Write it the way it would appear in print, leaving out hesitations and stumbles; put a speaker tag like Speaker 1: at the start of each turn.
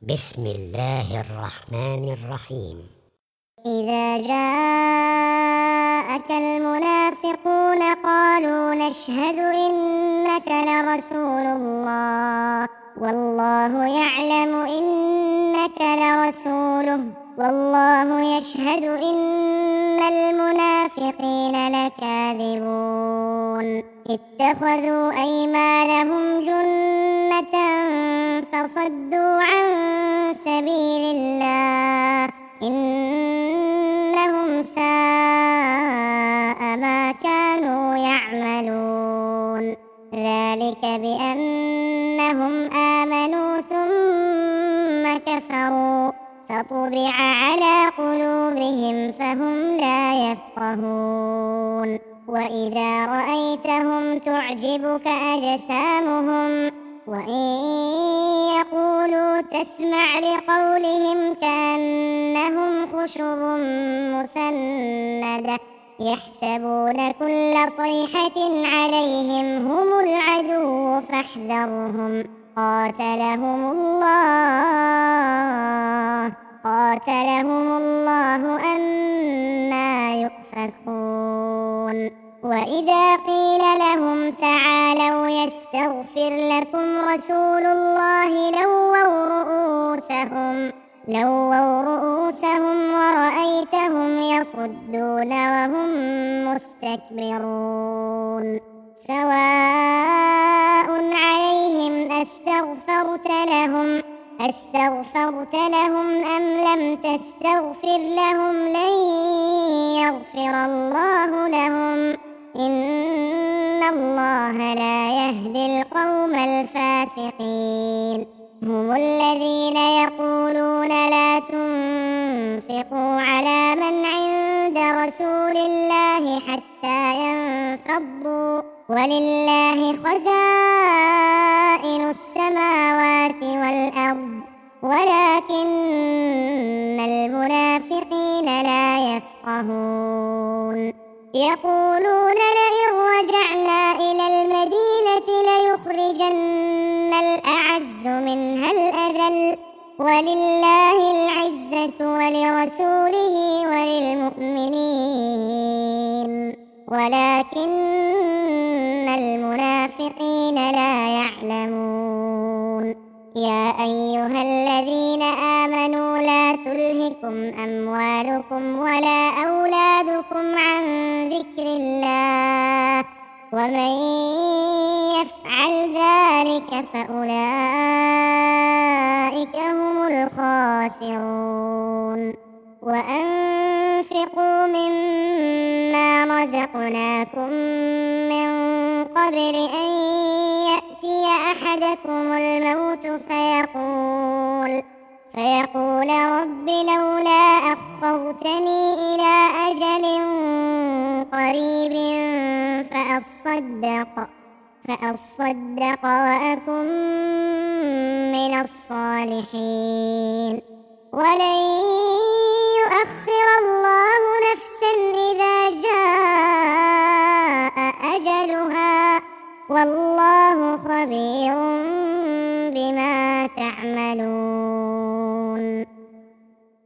Speaker 1: بسم الله الرحمن الرحيم.
Speaker 2: إذا جاءك المنافقون قالوا نشهد إنك لرسول الله والله يعلم إنك لرسوله والله يشهد إن المنافقين لكاذبون اتخذوا أيمانهم جنة فصدوا عن سبيل الله إنهم ساء ما كانوا يعملون ذلك بأنهم آمنوا ثم كفروا فطبع على قلوبهم فهم لا يفقهون وإذا رأيتهم تعجبك أجسامهم وإن يقولوا تسمع لقولهم كأنهم خشب مسندة يحسبون كل صيحة عليهم هم العدو فاحذرهم قاتلهم الله أنى يؤفكون وإذا قيل لهم تعالوا يستغفر لكم رسول الله لووا رؤوسهم ورأيتهم يصدون وهم مستكبرون سواء عليهم أستغفرت لهم أم لم تستغفر لهم لن يغفر الله لهم إن الله لا يهدي القوم الفاسقين هم الذين يقولون لا تنفقوا على من عند رسول الله حتى ينفضوا ولله خزائن السماوات والأرض ولكن المنافقين لا يفقهون يقولون لئن رجعنا إلى المدينة ليخرجن الأعز منها الأذل ولله العزة ولرسوله وللمؤمنين ولكن المنافقين لا يعلمون يا أيها الذين آمنوا لا تلهكم أموالكم ولا أولادكم عن ذكر الله ومن يفعل ذلك فأولئك هم الخاسرون وأنفقوا مما رزقناكم من قبل أن يأتي أحدكم الموت فيقول رب لولا أخرتني إلى أجل قريب فأصدق وأكن من الصالحين ولن يؤخر الله نفسا إذا جاء أجلها والله خبير بما تعملون.